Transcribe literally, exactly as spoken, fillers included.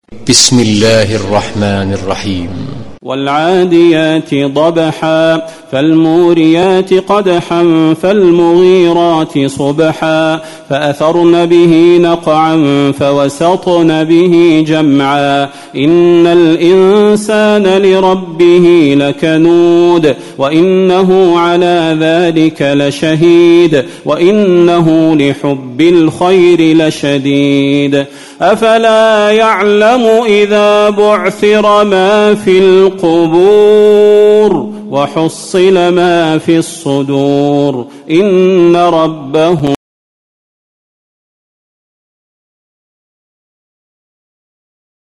بسم الله الرحمن الرحيم. والعاديات ضبحا فالموريات قدحا فالمغيرات صبحا فأثرن به نقعا فوسطن به جمعا إن الإنسان لربه لكنود وإنه على ذلك لشهيد وإنه لحب الخير لشديد أفلا يعلم إذا بعثر ما في القبور وحصل ما في الصدور إن ربه